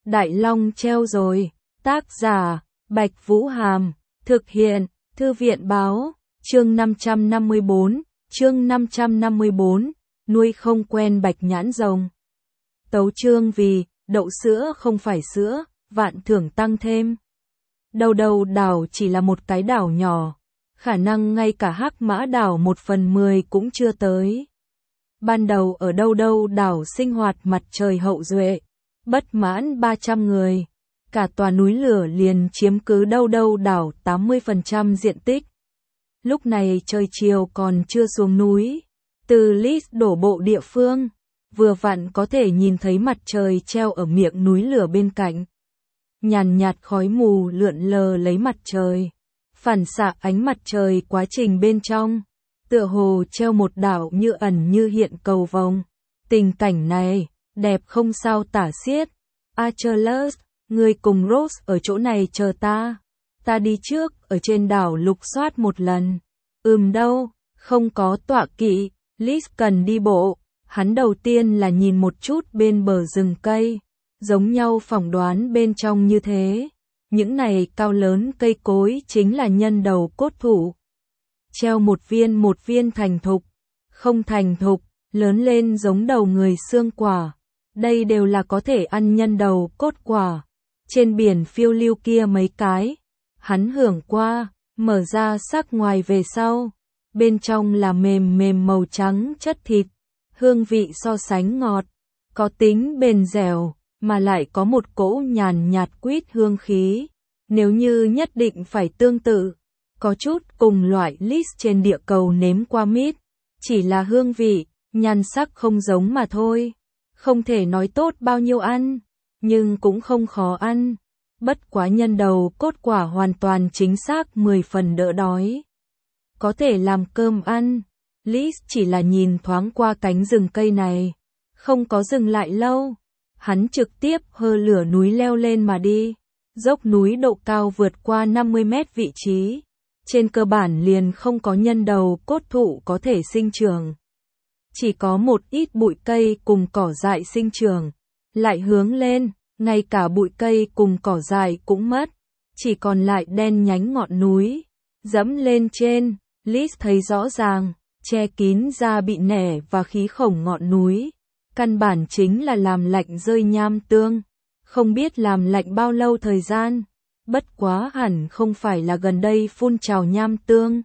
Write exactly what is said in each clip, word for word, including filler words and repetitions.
Đại Long treo rồi. Tác giả, Bạch Vũ Hàm. Thực hiện, Thư viện Báo. Chương năm trăm năm mươi bốn. Chương năm trăm năm mươi bốn. Nuôi không quen bạch nhãn rồng. Tấu chương vì, đậu sữa không phải sữa, vạn thưởng tăng thêm. Đầu đầu đảo chỉ là một cái đảo nhỏ. Khả năng ngay cả Hắc Mã đảo một phần mười cũng chưa tới. Ban đầu ở đâu đâu đảo sinh hoạt mặt trời hậu duệ. Bất mãn ba trăm người. Cả tòa núi lửa liền chiếm cứ đâu đâu đảo tám mươi phần trăm diện tích. Lúc này trời chiều còn chưa xuống núi. Từ Lis đổ bộ địa phương, vừa vặn có thể nhìn thấy mặt trời treo ở miệng núi lửa bên cạnh. Nhàn nhạt khói mù lượn lờ lấy mặt trời, phản xạ ánh mặt trời quá trình bên trong, tựa hồ treo một đảo như ẩn như hiện cầu vồng. Tình cảnh này, đẹp không sao tả xiết. Achilles, ngươi cùng Rose ở chỗ này chờ ta. Ta đi trước, ở trên đảo lục soát một lần. Ừm đâu, không có tọa kỵ. Lis cần đi bộ. Hắn đầu tiên là nhìn một chút bên bờ rừng cây. Giống nhau phỏng đoán bên trong như thế. Những này cao lớn cây cối chính là nhân đầu cốt thụ. Treo một viên một viên thành thục. Không thành thục, lớn lên giống đầu người xương quả. Đây đều là có thể ăn nhân đầu cốt quả. Trên biển phiêu lưu kia mấy cái. Hắn hưởng qua, mở ra sắc ngoài về sau. Bên trong là mềm mềm màu trắng chất thịt. Hương vị so sánh ngọt. Có tính bền dẻo, mà lại có một cỗ nhàn nhạt quýt hương khí. Nếu như nhất định phải tương tự, có chút cùng loại Lis trên địa cầu nếm qua mít. Chỉ là hương vị, nhan sắc không giống mà thôi. Không thể nói tốt bao nhiêu ăn, nhưng cũng không khó ăn. Bất quá nhân đầu cốt quả hoàn toàn chính xác mười phần đỡ đói. Có thể làm cơm ăn. Lis chỉ là nhìn thoáng qua cánh rừng cây này. Không có dừng lại lâu. Hắn trực tiếp hơ lửa núi leo lên mà đi. Dốc núi độ cao vượt qua năm mươi mét vị trí. Trên cơ bản liền không có nhân đầu cốt thụ có thể sinh trưởng. Chỉ có một ít bụi cây cùng cỏ dại sinh trưởng. Lại hướng lên, ngay cả bụi cây cùng cỏ dại cũng mất. Chỉ còn lại đen nhánh ngọn núi. Dẫm lên trên, Lis thấy rõ ràng, che kín ra bị nẻ và khí khổng ngọn núi. Căn bản chính là làm lạnh rơi nham tương. Không biết làm lạnh bao lâu thời gian. Bất quá hẳn không phải là gần đây phun trào nham tương.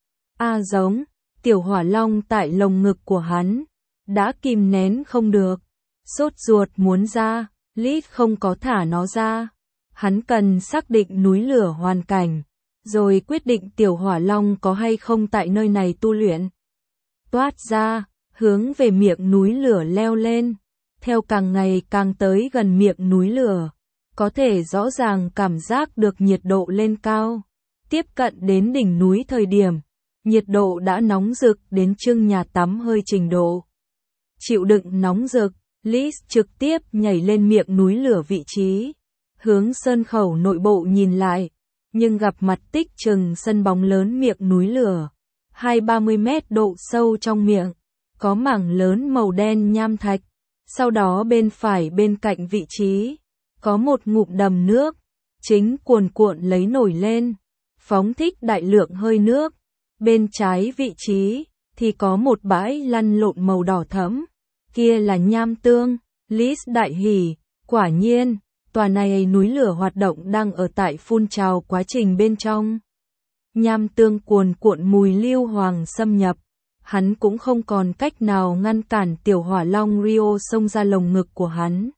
A giống, tiểu hỏa long tại lồng ngực của hắn. Đã kìm nén không được. Sốt ruột muốn ra, Lis không có thả nó ra. Hắn cần xác định núi lửa hoàn cảnh. Rồi quyết định tiểu hỏa long có hay không tại nơi này tu luyện. Toát ra, hướng về miệng núi lửa leo lên. Theo càng ngày càng tới gần miệng núi lửa, có thể rõ ràng cảm giác được nhiệt độ lên cao. Tiếp cận đến đỉnh núi thời điểm, nhiệt độ đã nóng rực đến chưng nhà tắm hơi trình độ. Chịu đựng nóng rực, Lis trực tiếp nhảy lên miệng núi lửa vị trí. Hướng sơn khẩu nội bộ nhìn lại. Nhưng gặp mặt tích chừng sân bóng lớn miệng núi lửa. Hai ba mươi mét độ sâu trong miệng. Có mảng lớn màu đen nham thạch. Sau đó bên phải bên cạnh vị trí. Có một ngụm đầm nước. Chính cuồn cuộn lấy nổi lên. Phóng thích đại lượng hơi nước. Bên trái vị trí. Thì có một bãi lăn lộn màu đỏ thẫm. Kia là nham tương. Lis đại hỉ. Quả nhiên. Tòa này núi lửa hoạt động đang ở tại phun trào quá trình bên trong. Nham tương cuồn cuộn mùi lưu hoàng xâm nhập. Hắn cũng không còn cách nào ngăn cản tiểu hỏa long Rio xông ra lồng ngực của hắn.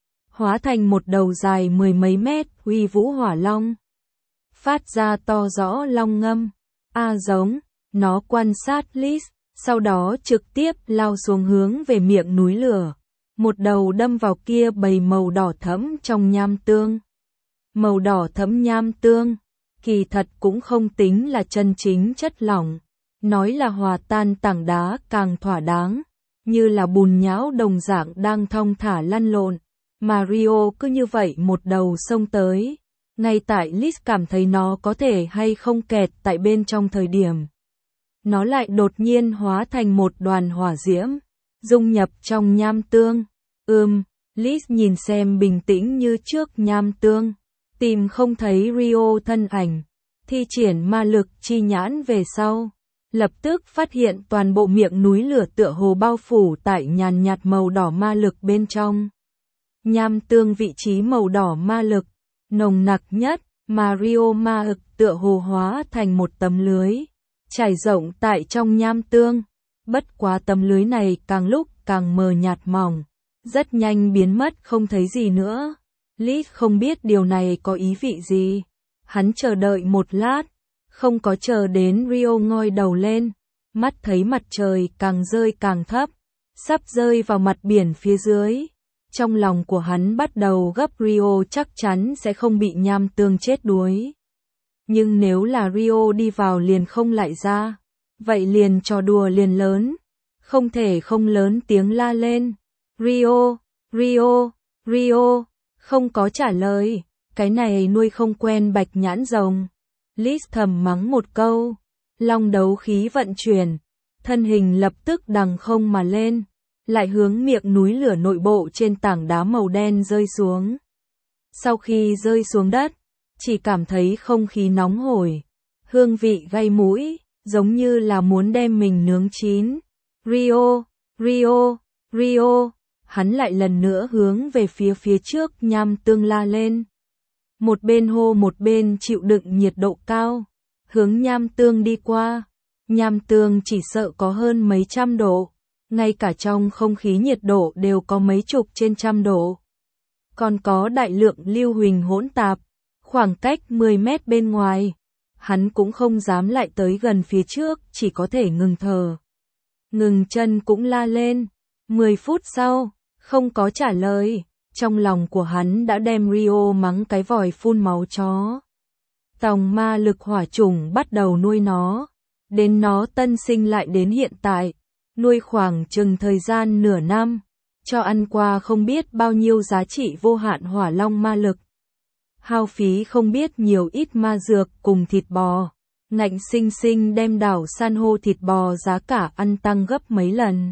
Hóa thành một đầu dài mười mấy mét uy vũ hỏa long. Phát ra to rõ long ngâm. A giống, nó quan sát Lis, sau đó trực tiếp lao xuống hướng về miệng núi lửa. Một đầu đâm vào kia bầy màu đỏ thẫm trong nham tương. Màu đỏ thẫm nham tương, kỳ thật cũng không tính là chân chính chất lỏng. Nói là hòa tan tảng đá càng thỏa đáng, như là bùn nhão đồng dạng đang thong thả lăn lộn. Mario cứ như vậy một đầu xông tới. Ngay tại Lis cảm thấy nó có thể hay không kẹt tại bên trong thời điểm. Nó lại đột nhiên hóa thành một đoàn hỏa diễm. Dung nhập trong nham tương. Ừm, Liz nhìn xem bình tĩnh như trước nham tương, tìm không thấy Rio thân ảnh, thi triển ma lực chi nhãn về sau. Lập tức phát hiện toàn bộ miệng núi lửa tựa hồ bao phủ tại nhàn nhạt màu đỏ ma lực bên trong. Nham tương vị trí màu đỏ ma lực, nồng nặc nhất, mà Rio ma lực tựa hồ hóa thành một tấm lưới, trải rộng tại trong nham tương. Bất quá tấm lưới này càng lúc càng mờ nhạt mỏng, rất nhanh biến mất không thấy gì nữa. Liz không biết điều này có ý vị gì. Hắn chờ đợi một lát, không có chờ đến Rio ngoi đầu lên, mắt thấy mặt trời càng rơi càng thấp, sắp rơi vào mặt biển phía dưới. Trong lòng của hắn bắt đầu gấp Rio chắc chắn sẽ không bị nham tương chết đuối. Nhưng nếu là Rio đi vào liền không lại ra, vậy liền trò đùa liền lớn, không thể không lớn tiếng la lên. Rio, Rio, Rio, không có trả lời, cái này nuôi không quen bạch nhãn rồng. Liz thầm mắng một câu, long đấu khí vận chuyển, thân hình lập tức đằng không mà lên, lại hướng miệng núi lửa nội bộ trên tảng đá màu đen rơi xuống. Sau khi rơi xuống đất, chỉ cảm thấy không khí nóng hổi, hương vị gây mũi, giống như là muốn đem mình nướng chín. Rio, Rio, Rio, hắn lại lần nữa hướng về phía phía trước nham tương la lên. Một bên hô một bên chịu đựng nhiệt độ cao, hướng nham tương đi qua. Nham tương chỉ sợ có hơn mấy trăm độ, ngay cả trong không khí nhiệt độ đều có mấy chục trên trăm độ. Còn có đại lượng lưu huỳnh hỗn tạp, khoảng cách mười mét bên ngoài, hắn cũng không dám lại tới gần phía trước, chỉ có thể ngừng thở. Ngừng chân cũng la lên. Mười phút sau, không có trả lời, trong lòng của hắn đã đem Rio mắng cái vòi phun máu chó. Tòng ma lực hỏa chủng bắt đầu nuôi nó, đến nó tân sinh lại đến hiện tại, nuôi khoảng chừng thời gian nửa năm, cho ăn qua không biết bao nhiêu giá trị vô hạn hỏa long ma lực. Hao phí không biết nhiều ít ma dược cùng thịt bò, ngạnh sinh sinh đem đảo san hô thịt bò giá cả ăn tăng gấp mấy lần.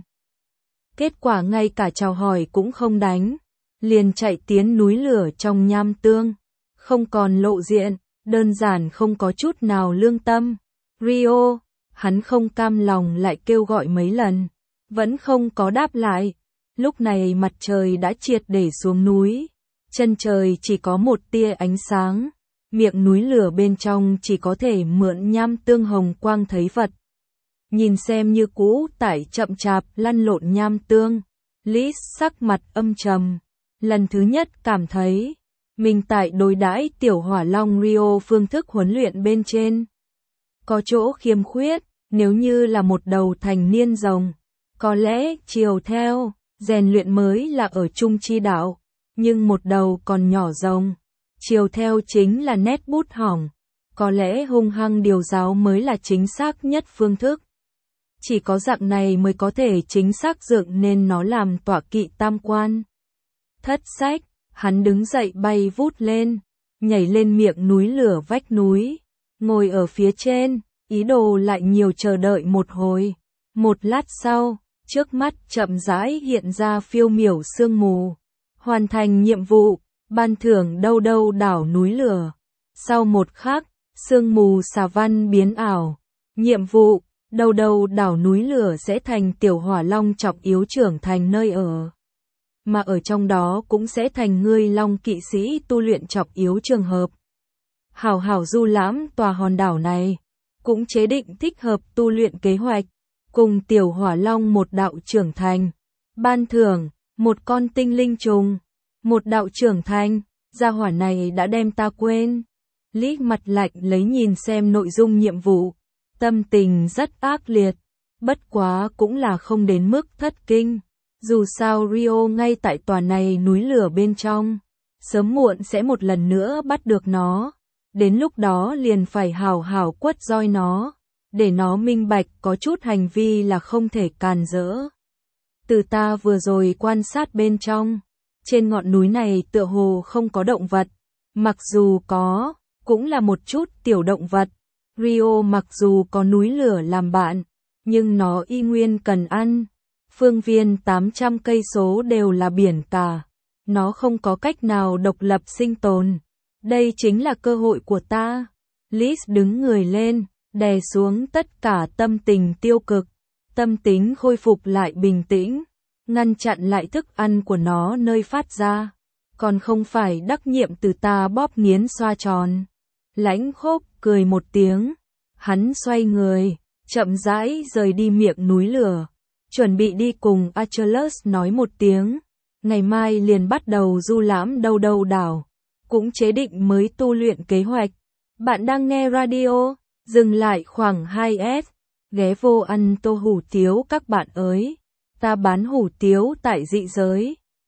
Kết quả ngay cả chào hỏi cũng không đánh, liền chạy tiến núi lửa trong nham tương, không còn lộ diện, đơn giản không có chút nào lương tâm. Rio, hắn không cam lòng lại kêu gọi mấy lần, vẫn không có đáp lại. Lúc này mặt trời đã triệt để xuống núi, chân trời chỉ có một tia ánh sáng, miệng núi lửa bên trong chỉ có thể mượn nham tương hồng quang thấy vật. Nhìn xem như cũ tải chậm chạp lăn lộn nham tương, Liz sắc mặt âm trầm, lần thứ nhất cảm thấy mình tại đối đãi tiểu hỏa long Rio phương thức huấn luyện bên trên có chỗ khiêm khuyết. Nếu như là một đầu thành niên rồng, có lẽ chiều theo rèn luyện mới là ở trung chi đạo, nhưng một đầu còn nhỏ rồng, chiều theo chính là nét bút hỏng, có lẽ hung hăng điều giáo mới là chính xác nhất phương thức. Chỉ có dạng này mới có thể chính xác dựng nên nó làm tọa kỵ tam quan. Thất sách, hắn đứng dậy bay vút lên, nhảy lên miệng núi lửa vách núi, ngồi ở phía trên, ý đồ lại nhiều chờ đợi một hồi. Một lát sau, trước mắt chậm rãi hiện ra phiêu miểu sương mù. Hoàn thành nhiệm vụ, ban thưởng đâu đâu đảo núi lửa. Sau một khắc, sương mù xà văn biến ảo. Nhiệm vụ, đâu đâu đảo núi lửa sẽ thành tiểu hỏa long trọng yếu trưởng thành nơi ở. Mà ở trong đó cũng sẽ thành ngươi long kỵ sĩ tu luyện trọng yếu trường hợp. Hảo hảo du lãm tòa hòn đảo này, cũng chế định thích hợp tu luyện kế hoạch, cùng tiểu hỏa long một đạo trưởng thành. Ban thưởng, một con tinh linh trùng, một đạo trưởng thành, gia hỏa này đã đem ta quên. Lý mặt lạnh lấy nhìn xem nội dung nhiệm vụ, tâm tình rất ác liệt, bất quá cũng là không đến mức thất kinh. Dù sao Rio ngay tại tòa này núi lửa bên trong, sớm muộn sẽ một lần nữa bắt được nó. Đến lúc đó liền phải hào hào quất roi nó, để nó minh bạch có chút hành vi là không thể càn rỡ. Từ ta vừa rồi quan sát bên trong, trên ngọn núi này tựa hồ không có động vật, mặc dù có, cũng là một chút tiểu động vật. Rio mặc dù có núi lửa làm bạn, nhưng nó y nguyên cần ăn. Phương viên tám trăm cây số đều là biển cả, nó không có cách nào độc lập sinh tồn. Đây chính là cơ hội của ta. Liz đứng người lên, đè xuống tất cả tâm tình tiêu cực, tâm tính khôi phục lại bình tĩnh, ngăn chặn lại thức ăn của nó nơi phát ra, còn không phải đắc nhiệm từ ta bóp nghiến xoa tròn. Lãnh Khốc cười một tiếng, hắn xoay người, chậm rãi rời đi miệng núi lửa, chuẩn bị đi cùng Achilles nói một tiếng, ngày mai liền bắt đầu du lãm đâu đâu đảo, cũng chế định mới tu luyện kế hoạch. Bạn đang nghe radio, dừng lại khoảng hai phút, ghé vô ăn tô hủ tiếu các bạn ơi, ta bán hủ tiếu tại dị giới.